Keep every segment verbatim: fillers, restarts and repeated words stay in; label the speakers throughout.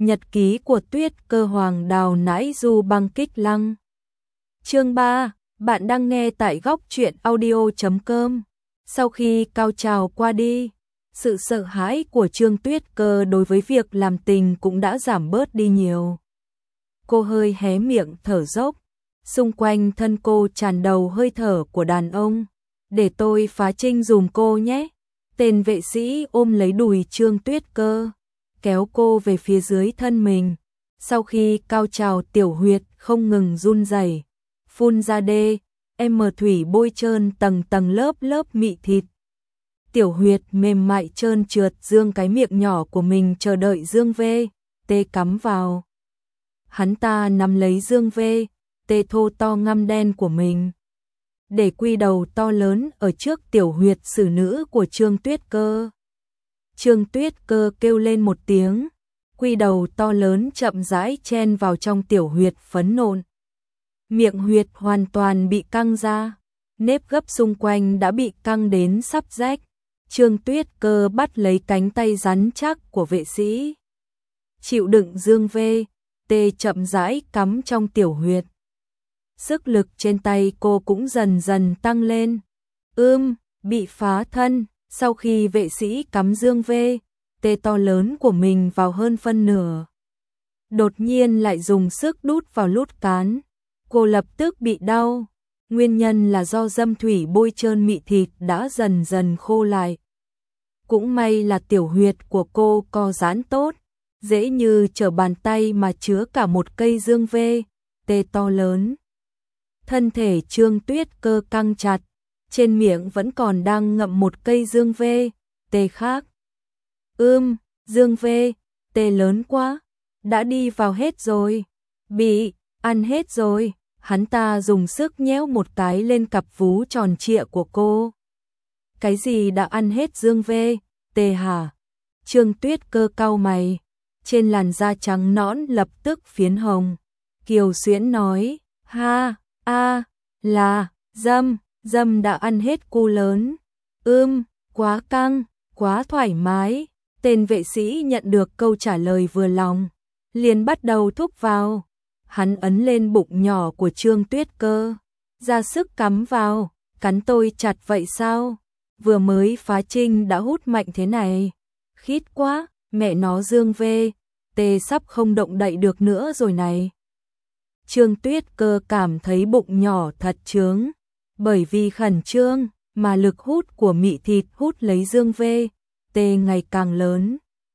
Speaker 1: Nhật ký của Tuyết Cơ Hoàng Đào Nãi Du Băng Kích Lăng. Chương ba, bạn đang nghe tại góc truyện audio chấm com. Sau khi cao trào qua đi, sự sợ hãi của Trương Tuyết Cơ đối với việc làm tình cũng đã giảm bớt đi nhiều. Cô hơi hé miệng thở dốc, xung quanh thân cô tràn đầu hơi thở của đàn ông. Để tôi phá trinh dùm cô nhé. Tên vệ sĩ ôm lấy đùi Trương Tuyết Cơ, kéo cô về phía dưới thân mình. Sau khi cao trào tiểu huyệt không ngừng run rẩy, phun ra đê, em mờ thủy bôi trơn tầng tầng lớp lớp mị thịt. Tiểu huyệt mềm mại trơn trượt dương cái miệng nhỏ của mình chờ đợi Dương Vê, tê cắm vào. Hắn ta nắm lấy Dương Vê, tê thô to ngăm đen của mình, để quy đầu to lớn ở trước tiểu huyệt xử nữ của Trương Tuyết Cơ. Trương Tuyết Cơ kêu lên một tiếng, quy đầu to lớn chậm rãi chen vào trong tiểu huyệt phấn nộn. Miệng huyệt hoàn toàn bị căng ra, nếp gấp xung quanh đã bị căng đến sắp rách. Trương Tuyết Cơ bắt lấy cánh tay rắn chắc của vệ sĩ, chịu đựng Dương Vê, tê chậm rãi cắm trong tiểu huyệt. Sức lực trên tay cô cũng dần dần tăng lên. Ưm, bị phá thân. Sau khi vệ sĩ cắm Dương Vê, tê to lớn của mình vào hơn phân nửa, đột nhiên lại dùng sức đút vào lút cán. Cô lập tức bị đau. Nguyên nhân là do dâm thủy bôi trơn mị thịt đã dần dần khô lại. Cũng may là tiểu huyệt của cô co giãn tốt, dễ như trở bàn tay mà chứa cả một cây Dương Vê, tê to lớn. Thân thể Trương Tuyết Cơ căng chặt, trên miệng vẫn còn đang ngậm một cây Dương Vê, tê khác. Ưm, Dương Vê, tê lớn quá, đã đi vào hết rồi, bị ăn hết rồi. Hắn ta dùng sức nhéo một cái lên cặp vú tròn trịa của cô. Cái gì đã ăn hết Dương Vê, tê hả? Trương Tuyết Cơ cau mày, trên làn da trắng nõn lập tức phiến hồng. Kiều Xuyễn nói, ha, a, là, dâm, dâm đã ăn hết cu lớn. Ưm, quá căng, quá thoải mái. Tên vệ sĩ nhận được câu trả lời vừa lòng, liền bắt đầu thúc vào. Hắn ấn lên bụng nhỏ của Trương Tuyết Cơ, ra sức cắm vào. Cắn tôi chặt vậy sao? Vừa mới phá trinh đã hút mạnh thế này. Khít quá, mẹ nó Dương Vê, tê sắp không động đậy được nữa rồi này. Trương Tuyết Cơ cảm thấy bụng nhỏ thật trướng, bởi vì khẩn trương mà lực hút của mị thịt hút lấy Dương Vê, tê ngày càng lớn.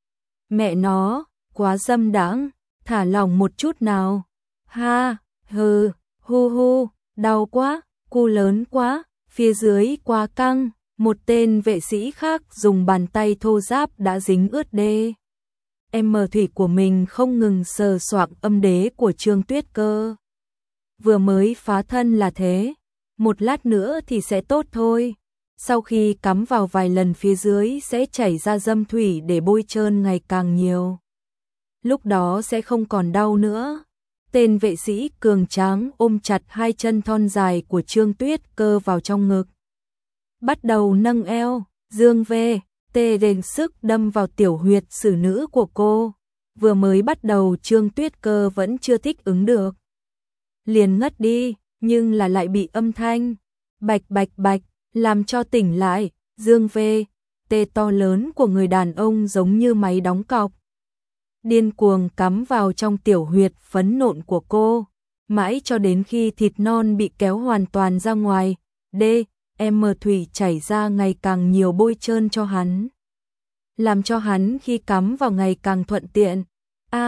Speaker 1: Mẹ nó, quá dâm đãng, thả lỏng một chút nào. Ha, hừ, hu hu, đau quá, cu lớn quá, phía dưới quá căng. Một tên vệ sĩ khác dùng bàn tay thô ráp đã dính ướt đê em mờ thủy của mình không ngừng sờ soạng âm đế của Trương Tuyết Cơ. Vừa mới phá thân là thế, một lát nữa thì sẽ tốt thôi. Sau khi cắm vào vài lần phía dưới sẽ chảy ra dâm thủy để bôi trơn ngày càng nhiều. Lúc đó sẽ không còn đau nữa. Tên vệ sĩ cường tráng ôm chặt hai chân thon dài của Trương Tuyết Cơ vào trong ngực, bắt đầu nâng eo. Dương Vê, tê đền sức đâm vào tiểu huyệt xử nữ của cô. Vừa mới bắt đầu Trương Tuyết Cơ vẫn chưa thích ứng được, liền ngất đi, nhưng là lại bị âm thanh bạch bạch bạch làm cho tỉnh lại. Dương Vê, tê to lớn của người đàn ông giống như máy đóng cọc, điên cuồng cắm vào trong tiểu huyệt phấn nộn của cô, mãi cho đến khi thịt non bị kéo hoàn toàn ra ngoài, đê em mờ thủy chảy ra ngày càng nhiều bôi trơn cho hắn, làm cho hắn khi cắm vào ngày càng thuận tiện. A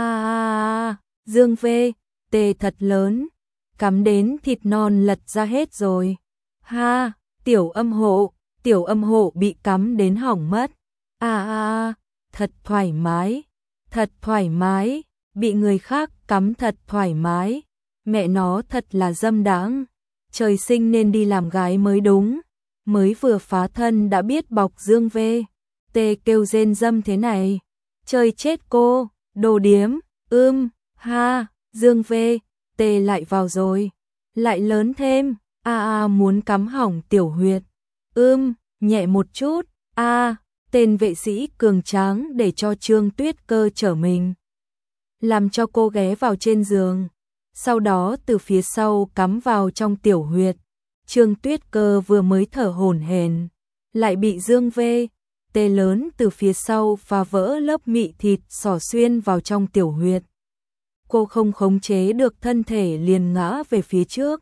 Speaker 1: à, à, Dương Vê, tê thật lớn, cắm đến thịt non lật ra hết rồi. Ha, tiểu âm hộ, tiểu âm hộ bị cắm đến hỏng mất. A a, thật thoải mái, thật thoải mái, bị người khác cắm thật thoải mái. Mẹ nó thật là dâm đãng, trời sinh nên đi làm gái mới đúng. Mới vừa phá thân đã biết bọc Dương Vê, tê kêu rên dâm thế này. Chơi chết cô, đồ điếm. Ưm, ha, Dương Vê, tê lại vào rồi, lại lớn thêm. A a, muốn cắm hỏng tiểu huyệt. Ưm, nhẹ một chút. A, tên vệ sĩ cường tráng để cho Trương Tuyết Cơ trở mình. làm cho cô ghé vào trên giường, sau đó từ phía sau cắm vào trong tiểu huyệt. Trương Tuyết Cơ vừa mới thở hổn hển, lại bị Dương V, Tê lớn từ phía sau phá vỡ lớp mị thịt xỏ xuyên vào trong tiểu huyệt. Cô không khống chế được thân thể liền ngã về phía trước.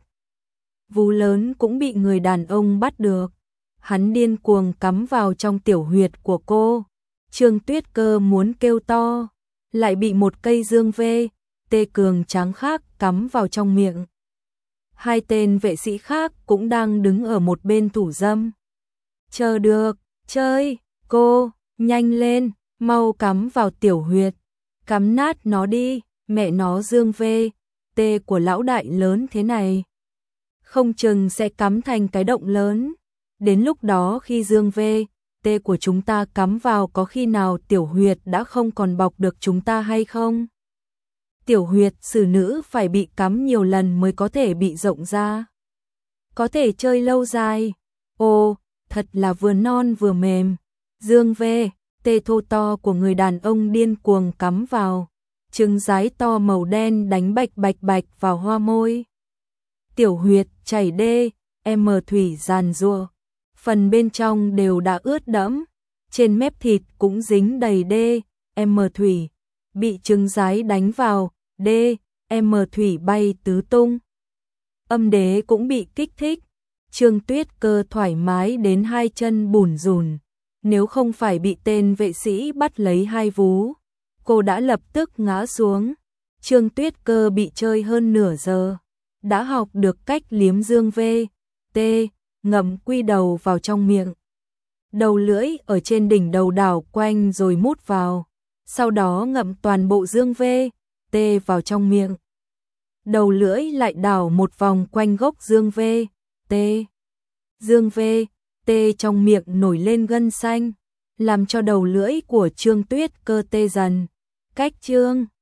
Speaker 1: Vú lớn cũng bị người đàn ông bắt được. Hắn điên cuồng cắm vào trong tiểu huyệt của cô. Trương Tuyết Cơ muốn kêu to, lại bị một cây Dương V, Tê cường tráng khác cắm vào trong miệng. Hai tên vệ sĩ khác cũng đang đứng ở một bên thủ dâm. Chờ được, chơi, cô, nhanh lên, mau cắm vào tiểu huyệt, cắm nát nó đi, mẹ nó Dương V, Tê của lão đại lớn thế này. Không chừng sẽ cắm thành cái động lớn. Đến lúc đó khi Dương V, Tê của chúng ta cắm vào có khi nào tiểu huyệt đã không còn bọc được chúng ta hay không? Tiểu huyệt xử nữ phải bị cắm nhiều lần mới có thể bị rộng ra. Có thể chơi lâu dài. Ồ, thật là vừa non vừa mềm. Dương V, Tê thô to của người đàn ông điên cuồng cắm vào. Trứng rái to màu đen đánh bạch bạch bạch vào hoa môi. Tiểu huyệt chảy đê, em thủy giàn giụa. Phần bên trong đều đã ướt đẫm. Trên mép thịt cũng dính đầy đê, em thủy. Bị trứng rái đánh vào, đê, em thủy bay tứ tung. Âm đế cũng bị kích thích. Trương Tuyết Cơ thoải mái đến hai chân bủn rủn. Nếu không phải bị tên vệ sĩ bắt lấy hai vú, cô đã lập tức ngã xuống. Trương Tuyết Cơ bị chơi hơn nửa giờ, đã học được cách liếm Dương V, Tê, ngậm quy đầu vào trong miệng. Đầu lưỡi ở trên đỉnh đầu đảo quanh rồi mút vào, sau đó ngậm toàn bộ Dương V, Tê vào trong miệng. Đầu lưỡi lại đảo một vòng quanh gốc Dương V, Tê. Dương V, Tê trong miệng nổi lên gân xanh, làm cho đầu lưỡi của Trương Tuyết Cơ tê dần. Cách Trương